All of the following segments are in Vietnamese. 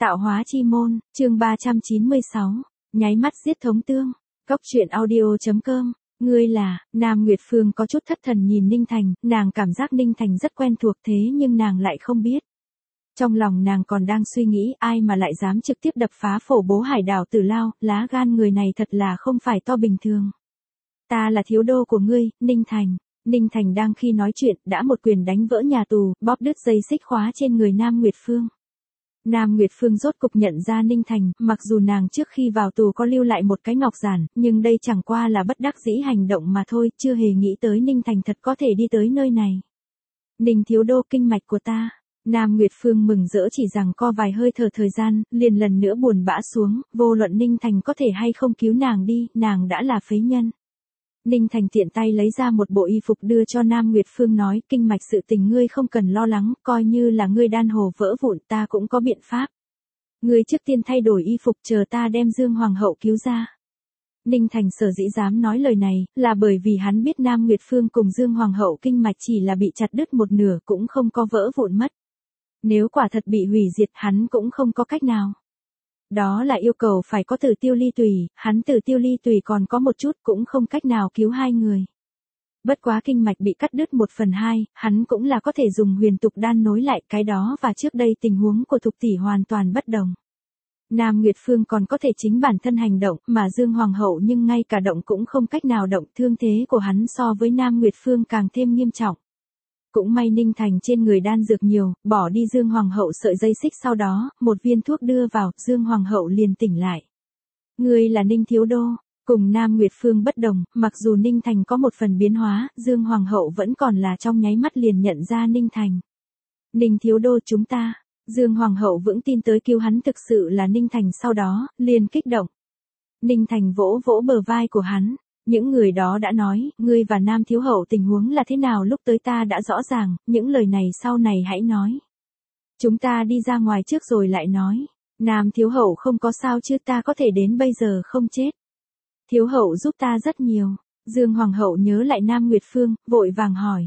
Tạo hóa chi môn, chương 396, nháy mắt giết thống tương. Cốc truyện audio.com. Ngươi là, Nam Nguyệt Phương có chút thất thần nhìn Ninh Thành, nàng cảm giác Ninh Thành rất quen thuộc thế nhưng nàng lại không biết. Trong lòng nàng còn đang suy nghĩ ai mà lại dám trực tiếp đập phá phổ bố hải đảo Tử Lao, lá gan người này thật là không phải to bình thường. Ta là thiếu đô của ngươi, Ninh Thành. Ninh Thành đang khi nói chuyện đã một quyền đánh vỡ nhà tù, bóp đứt dây xích khóa trên người Nam Nguyệt Phương. Nam Nguyệt Phương rốt cục nhận ra Ninh Thành, mặc dù nàng trước khi vào tù có lưu lại một cái ngọc giản, nhưng đây chẳng qua là bất đắc dĩ hành động mà thôi, chưa hề nghĩ tới Ninh Thành thật có thể đi tới nơi này. Ninh thiếu đô kinh mạch của ta. Nam Nguyệt Phương mừng rỡ chỉ rằng co vài hơi thở thời gian, liền lần nữa buồn bã xuống, vô luận Ninh Thành có thể hay không cứu nàng đi, nàng đã là phế nhân. Ninh Thành tiện tay lấy ra một bộ y phục đưa cho Nam Nguyệt Phương nói, kinh mạch sự tình ngươi không cần lo lắng, coi như là ngươi đan hồ vỡ vụn ta cũng có biện pháp. Ngươi trước tiên thay đổi y phục chờ ta đem Dương Hoàng hậu cứu ra. Ninh Thành sở dĩ dám nói lời này, là bởi vì hắn biết Nam Nguyệt Phương cùng Dương Hoàng hậu kinh mạch chỉ là bị chặt đứt một nửa cũng không có vỡ vụn mất. Nếu quả thật bị hủy diệt hắn cũng không có cách nào. Đó là yêu cầu phải có Tử Tiêu Ly Tùy, hắn Tử Tiêu Ly Tùy còn có một chút cũng không cách nào cứu hai người. Bất quá kinh mạch bị cắt đứt 1/2, hắn cũng là có thể dùng huyền tục đan nối lại cái đó và trước đây tình huống của Thục tỷ hoàn toàn bất đồng. Nam Nguyệt Phương còn có thể chính bản thân hành động, mà Dương Hoàng hậu nhưng ngay cả động cũng không cách nào động, thương thế của hắn so với Nam Nguyệt Phương càng thêm nghiêm trọng. Cũng may Ninh Thành trên người đan dược nhiều, bỏ đi Dương Hoàng hậu sợi dây xích sau đó, một viên thuốc đưa vào, Dương Hoàng hậu liền tỉnh lại. Ngươi là Ninh thiếu đô, cùng Nam Nguyệt Phương bất đồng, mặc dù Ninh Thành có một phần biến hóa, Dương Hoàng hậu vẫn còn là trong nháy mắt liền nhận ra Ninh Thành. Ninh thiếu đô chúng ta, Dương Hoàng hậu vững tin tới cứu hắn thực sự là Ninh Thành sau đó, liền kích động. Ninh Thành vỗ vỗ bờ vai của hắn. Những người đó đã nói, ngươi và Nam thiếu hậu tình huống là thế nào lúc tới ta đã rõ ràng, những lời này sau này hãy nói. Chúng ta đi ra ngoài trước rồi lại nói. Nam thiếu hậu không có sao chứ ta có thể đến bây giờ không chết. Thiếu hậu giúp ta rất nhiều. Dương Hoàng hậu nhớ lại Nam Nguyệt Phương, vội vàng hỏi.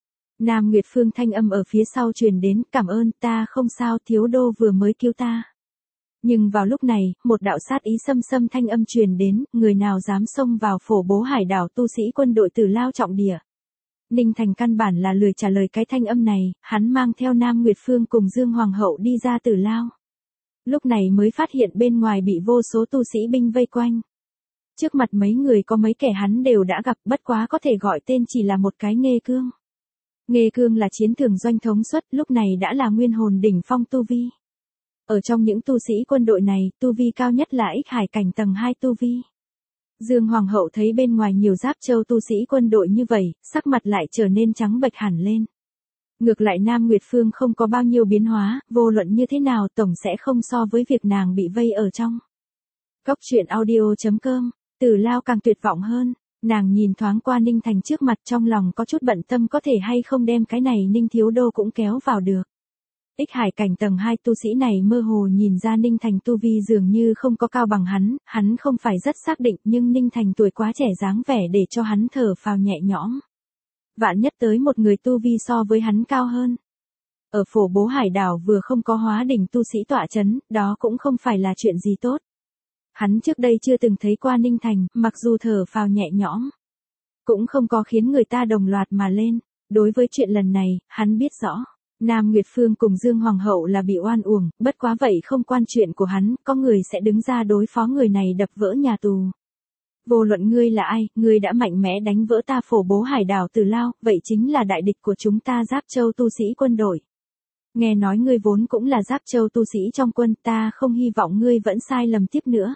Nam Nguyệt Phương thanh âm ở phía sau truyền đến, cảm ơn ta không sao thiếu đô vừa mới cứu ta. Nhưng vào lúc này, một đạo sát ý xâm xâm thanh âm truyền đến, người nào dám xông vào phổ bố hải đảo tu sĩ quân đội Tử Lao trọng địa. Ninh Thành căn bản là lười trả lời cái thanh âm này, hắn mang theo Nam Nguyệt Phương cùng Dương Hoàng hậu đi ra Tử Lao. Lúc này mới phát hiện bên ngoài bị vô số tu sĩ binh vây quanh. Trước mặt mấy người có mấy kẻ hắn đều đã gặp, bất quá có thể gọi tên chỉ là một cái Nghê Cương. Nghê Cương là chiến thường doanh thống suất, lúc này đã là nguyên hồn đỉnh phong tu vi. Ở trong những tu sĩ quân đội này, tu vi cao nhất là Ích Hải cảnh tầng 2 tu vi. Dương Hoàng hậu thấy bên ngoài nhiều giáp châu tu sĩ quân đội như vậy, sắc mặt lại trở nên trắng bệch hẳn lên. Ngược lại Nam Nguyệt Phương không có bao nhiêu biến hóa, vô luận như thế nào tổng sẽ không so với việc nàng bị vây ở trong. Cốc truyện audio.com, Tử Lao càng tuyệt vọng hơn, nàng nhìn thoáng qua Ninh Thành trước mặt trong lòng có chút bận tâm có thể hay không đem cái này Ninh thiếu đô cũng kéo vào được. Ích Hải cảnh tầng 2 tu sĩ này mơ hồ nhìn ra Ninh Thành tu vi dường như không có cao bằng hắn không phải rất xác định nhưng Ninh Thành tuổi quá trẻ dáng vẻ để cho hắn thở phào nhẹ nhõm. Vạn nhất tới một người tu vi so với hắn cao hơn. Ở phổ bố hải đảo vừa không có hóa đỉnh tu sĩ tọa chấn, đó cũng không phải là chuyện gì tốt. Hắn trước đây chưa từng thấy qua Ninh Thành, mặc dù thở phào nhẹ nhõm, cũng không có khiến người ta đồng loạt mà lên. Đối với chuyện lần này, hắn biết rõ. Nam Nguyệt Phương cùng Dương Hoàng hậu là bị oan uổng, bất quá vậy không quan chuyện của hắn, có người sẽ đứng ra đối phó người này đập vỡ nhà tù. Vô luận ngươi là ai, ngươi đã mạnh mẽ đánh vỡ ta phổ bố hải đảo Tử Lao, vậy chính là đại địch của chúng ta Giáp Châu tu sĩ quân đội. Nghe nói ngươi vốn cũng là Giáp Châu tu sĩ trong quân, ta không hy vọng ngươi vẫn sai lầm tiếp nữa.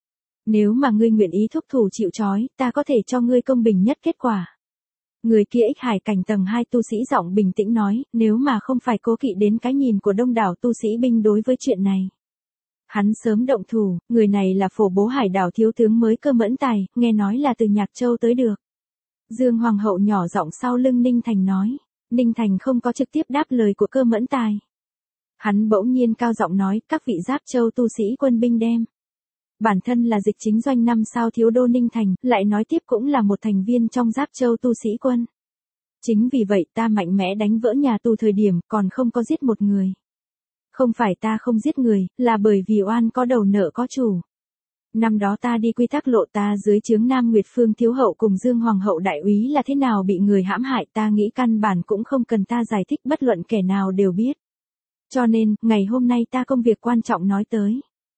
Nếu mà ngươi nguyện ý thúc thủ chịu trói, ta có thể cho ngươi công bình nhất kết quả. Người kia Ích Hải cảnh tầng 2 tu sĩ giọng bình tĩnh nói, nếu mà không phải cố kỵ đến cái nhìn của đông đảo tu sĩ binh đối với chuyện này. Hắn sớm động thủ, người này là phổ bố hải đảo thiếu tướng mới Cơ Mẫn Tài, nghe nói là từ Nhạc Châu tới được. Dương Hoàng hậu nhỏ giọng sau lưng Ninh Thành nói, Ninh Thành không có trực tiếp đáp lời của Cơ Mẫn Tài. Hắn bỗng nhiên cao giọng nói, các vị Giáp Châu tu sĩ quân binh đem. Bản thân là dịch chính doanh 5 sao thiếu đô Ninh Thành, lại nói tiếp cũng là một thành viên trong Giáp Châu tu sĩ quân. Chính vì vậy ta mạnh mẽ đánh vỡ nhà tù thời điểm còn không có giết một người. Không phải ta không giết người, là bởi vì oan có đầu nợ có chủ. Năm đó ta đi quy tắc lộ, ta dưới trướng Nam Nguyệt Phương thiếu hậu cùng Dương Hoàng hậu đại úy là thế nào bị người hãm hại, ta nghĩ căn bản cũng không cần ta giải thích, bất luận kẻ nào đều biết. Cho nên, ngày hôm nay ta công việc quan trọng nói tới.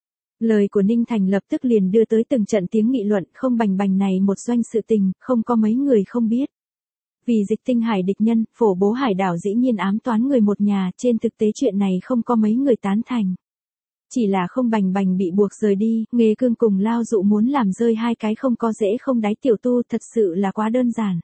Lời của Ninh Thành lập tức liền đưa tới từng trận tiếng nghị luận, không bành bành này một doanh sự tình, không có mấy người không biết. Vì Dịch Tinh Hải địch nhân, phổ bố hải đảo dĩ nhiên ám toán người một nhà, trên thực tế chuyện này không có mấy người tán thành. Chỉ là không bành bành bị buộc rời đi, Nghê Cương cùng Lao Dụ muốn làm rơi hai cái không có dễ không đáy tiểu tu, thật sự là quá đơn giản.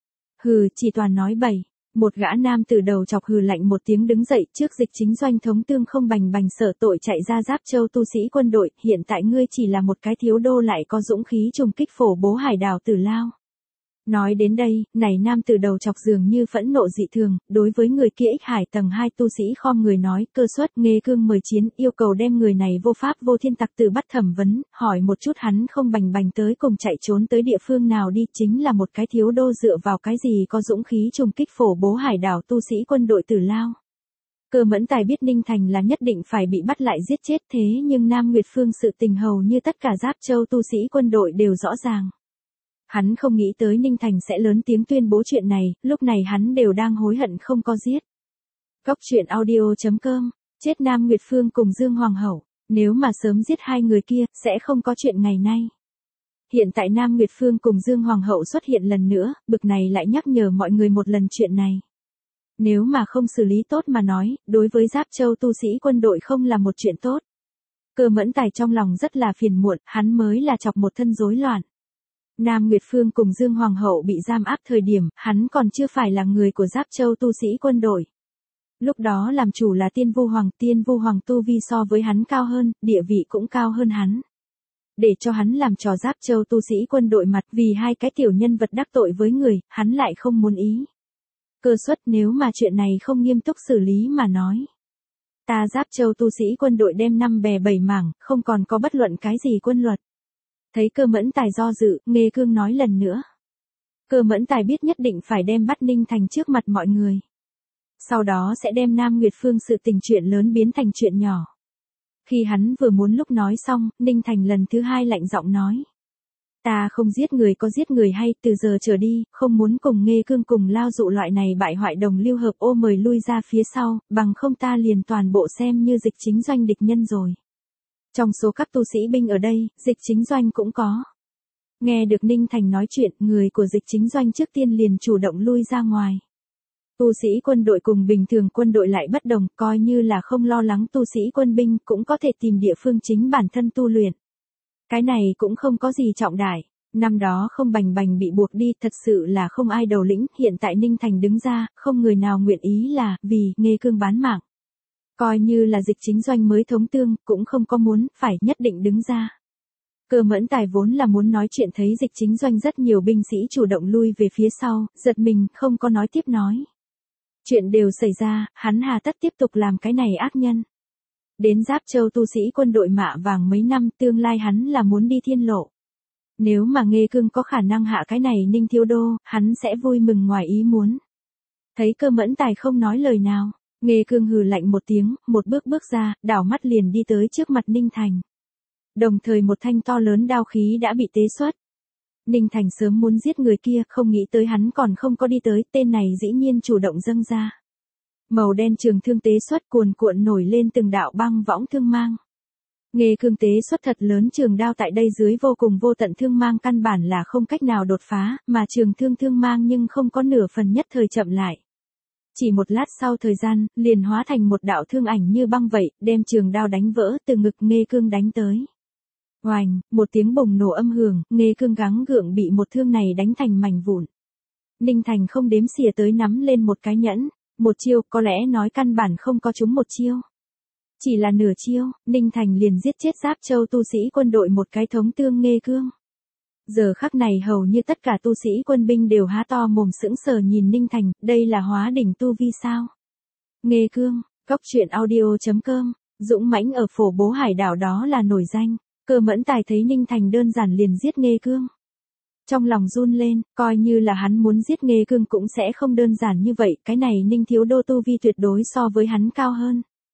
Hừ, chỉ toàn nói bậy. Một gã nam từ đầu chọc hừ lạnh một tiếng đứng dậy, trước Dịch Chính Doanh thống tương không bành bành sợ tội chạy ra Giáp Châu tu sĩ quân đội, hiện tại ngươi chỉ là một cái thiếu đô lại có dũng khí trùng kích phổ bố hải đảo Tử Lao. Nói đến đây, này nam từ đầu chọc dường như phẫn nộ dị thường, đối với người kia Ích Hải tầng 2 tu sĩ khom người nói, cơ suất Nghê Cương mời chiến, yêu cầu đem người này vô pháp vô thiên tặc từ bắt thẩm vấn, hỏi một chút hắn không bành bành tới cùng chạy trốn tới địa phương nào đi, chính là một cái thiếu đô dựa vào cái gì có dũng khí trùng kích phổ bố hải đảo tu sĩ quân đội Tử Lao. Cơ Mẫn Tài biết Ninh Thành là nhất định phải bị bắt lại giết chết, thế nhưng Nam Nguyệt Phương sự tình hầu như tất cả Giáp Châu tu sĩ quân đội đều rõ ràng. Hắn không nghĩ tới Ninh Thành sẽ lớn tiếng tuyên bố chuyện này, lúc này hắn đều đang hối hận không có giết. Góc truyện audio.com, chết Nam Nguyệt Phương cùng Dương Hoàng hậu, nếu mà sớm giết hai người kia, sẽ không có chuyện ngày nay. Hiện tại Nam Nguyệt Phương cùng Dương Hoàng hậu xuất hiện lần nữa, bực này lại nhắc nhở mọi người một lần chuyện này. Nếu mà không xử lý tốt mà nói, đối với Giáp Châu tu sĩ quân đội không là một chuyện tốt. Cơ Mẫn Tài trong lòng rất là phiền muộn, hắn mới là chọc một thân rối loạn. Nam Nguyệt Phương cùng Dương Hoàng hậu bị giam áp thời điểm, hắn còn chưa phải là người của Giáp Châu tu sĩ quân đội. Lúc đó làm chủ là Tiên Vu Hoàng tu vi so với hắn cao hơn, địa vị cũng cao hơn hắn. Để cho hắn làm trò Giáp Châu tu sĩ quân đội mặt vì hai cái tiểu nhân vật đắc tội với người, hắn lại không muốn ý. Cơ suất nếu mà chuyện này không nghiêm túc xử lý mà nói. Ta Giáp Châu tu sĩ quân đội đem 5 bè 7 mảng, không còn có bất luận cái gì quân luật. Thấy Cơ Mẫn Tài do dự, Nghê Cương nói lần nữa. Cơ Mẫn Tài biết nhất định phải đem bắt Ninh Thành trước mặt mọi người. Sau đó sẽ đem Nam Nguyệt Phương sự tình chuyện lớn biến thành chuyện nhỏ. Khi hắn vừa muốn lúc nói xong, Ninh Thành lần thứ hai lạnh giọng nói. Ta không giết người có giết người hay, từ giờ trở đi, không muốn cùng Nghê Cương cùng Lao Dụ loại này bại hoại đồng lưu hợp ô mời lui ra phía sau, bằng không ta liền toàn bộ xem như Dịch Chính Doanh địch nhân rồi. Trong số các tu sĩ binh ở đây, Dịch Chính Doanh cũng có. Nghe được Ninh Thành nói chuyện, người của Dịch Chính Doanh trước tiên liền chủ động lui ra ngoài. Tu sĩ quân đội cùng bình thường quân đội lại bất đồng, coi như là không lo lắng tu sĩ quân binh cũng có thể tìm địa phương chính bản thân tu luyện. Cái này cũng không có gì trọng đại. Năm đó không bành bành bị buộc đi, thật sự là không ai đầu lĩnh, hiện tại Ninh Thành đứng ra, không người nào nguyện ý là, vì Nghê Cương bán mạng. Coi như là Dịch Chính Doanh mới thống tương, cũng không có muốn, phải nhất định đứng ra. Cơ Mẫn Tài vốn là muốn nói chuyện thấy Dịch Chính Doanh rất nhiều binh sĩ chủ động lui về phía sau, giật mình, không có nói tiếp nói. Chuyện đều xảy ra, hắn hà tất tiếp tục làm cái này ác nhân. Đến Giáp Châu tu sĩ quân đội mạ vàng mấy năm, tương lai hắn là muốn đi thiên lộ. Nếu mà Nghê Cương có khả năng hạ cái này Ninh Thiếu Đô, hắn sẽ vui mừng ngoài ý muốn. Thấy Cơ Mẫn Tài không nói lời nào, Nghê Cương hừ lạnh một tiếng, một bước ra, đảo mắt liền đi tới trước mặt Ninh Thành. Đồng thời một thanh to lớn đao khí đã bị tế xuất. Ninh Thành sớm muốn giết người kia, không nghĩ tới hắn còn không có đi tới, tên này dĩ nhiên chủ động dâng ra. Màu đen trường thương tế xuất cuồn cuộn nổi lên từng đạo băng võng thương mang. Nghê Cương tế xuất thật lớn trường đao tại đây dưới vô cùng vô tận thương mang căn bản là không cách nào đột phá, mà trường thương mang nhưng không có nửa phần nhất thời chậm lại. Chỉ một lát sau thời gian, liền hóa thành một đạo thương ảnh như băng vậy, đem trường đao đánh vỡ, từ ngực Nghê Cương đánh tới. Oành, một tiếng bùng nổ âm hưởng, Nghê Cương gắng gượng bị một thương này đánh thành mảnh vụn. Ninh Thành không đếm xỉa tới nắm lên một cái nhẫn, một chiêu, có lẽ nói căn bản không có trúng một chiêu. Chỉ là nửa chiêu, Ninh Thành liền giết chết Giáp Châu tu sĩ quân đội một cái thống tương Nghê Cương. Giờ khắc này hầu như tất cả tu sĩ quân binh đều há to mồm sững sờ nhìn Ninh Thành, đây là hóa đỉnh tu vi sao? Nghê Cương, góc truyện audio.com, dũng mãnh ở phổ bố hải đảo đó là nổi danh. Cơ Mẫn Tài thấy Ninh Thành đơn giản liền giết Nghê Cương. Trong lòng run lên, coi như là hắn muốn giết Nghê Cương cũng sẽ không đơn giản như vậy, cái này Ninh Thiếu Đô tu vi tuyệt đối so với hắn cao hơn.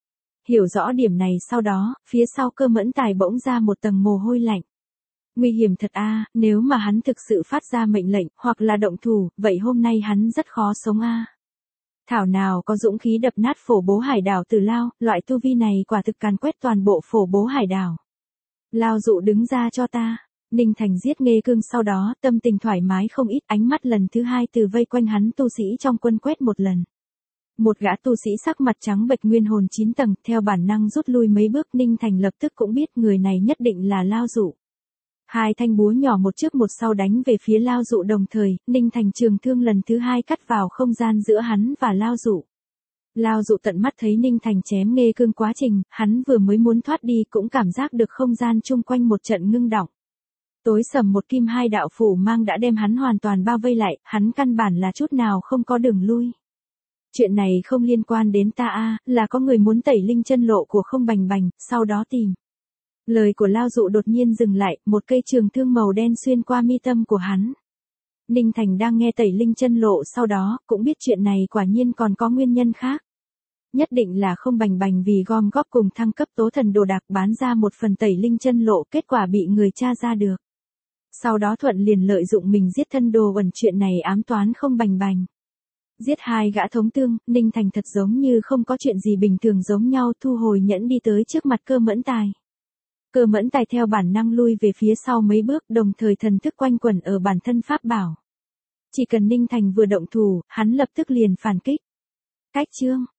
hiểu rõ điểm này sau đó, phía sau Cơ Mẫn Tài bỗng ra một tầng mồ hôi lạnh. Nguy hiểm thật a, nếu mà hắn thực sự phát ra mệnh lệnh, hoặc là động thủ, vậy hôm nay hắn rất khó sống a. Thảo nào có dũng khí đập nát Phổ Bố Hải Đảo Từ Lao, loại tu vi này quả thực càn quét toàn bộ Phổ Bố Hải Đảo. Lao Dụ đứng ra cho ta. Ninh Thành giết Nghê Cương sau đó, tâm tình thoải mái không ít, ánh mắt lần thứ hai từ vây quanh hắn tu sĩ trong quân quét một lần. Một gã tu sĩ sắc mặt trắng bệch nguyên hồn 9 tầng, theo bản năng rút lui mấy bước, Ninh Thành lập tức cũng biết người này nhất định là Lao Dụ. Hai thanh búa nhỏ một trước một sau đánh về phía Lao Dụ đồng thời, Ninh Thành trường thương lần thứ hai cắt vào không gian giữa hắn và Lao Dụ. Lao Dụ tận mắt thấy Ninh Thành chém Nghê Cương quá trình, hắn vừa mới muốn thoát đi cũng cảm giác được không gian chung quanh một trận ngưng đọng. Tối sầm một kim hai đạo phủ mang đã đem hắn hoàn toàn bao vây lại, hắn căn bản là chút nào không có đường lui. Chuyện này không liên quan đến ta a, là có người muốn tẩy linh chân lộ của Không Bành Bành, sau đó tìm. Lời của Lao Dụ đột nhiên dừng lại, một cây trường thương màu đen xuyên qua mi tâm của hắn. Ninh Thành đang nghe tẩy linh chân lộ sau đó, cũng biết chuyện này quả nhiên còn có nguyên nhân khác. Nhất định là Không Bành Bành vì gom góp cùng thăng cấp tố thần đồ đạc bán ra một phần tẩy linh chân lộ, kết quả bị người tra ra được. Sau đó thuận liền lợi dụng mình giết thân đồ ẩn, chuyện này ám toán Không Bành Bành. Giết hai gã thống tương, Ninh Thành thật giống như không có chuyện gì bình thường giống nhau, thu hồi nhẫn đi tới trước mặt Cơ Mẫn Tài. Cơ Mẫn Tài theo bản năng lui về phía sau mấy bước, đồng thời thần thức quanh quẩn ở bản thân pháp bảo. Chỉ cần Ninh Thành vừa động thủ, hắn lập tức liền phản kích. Cách chương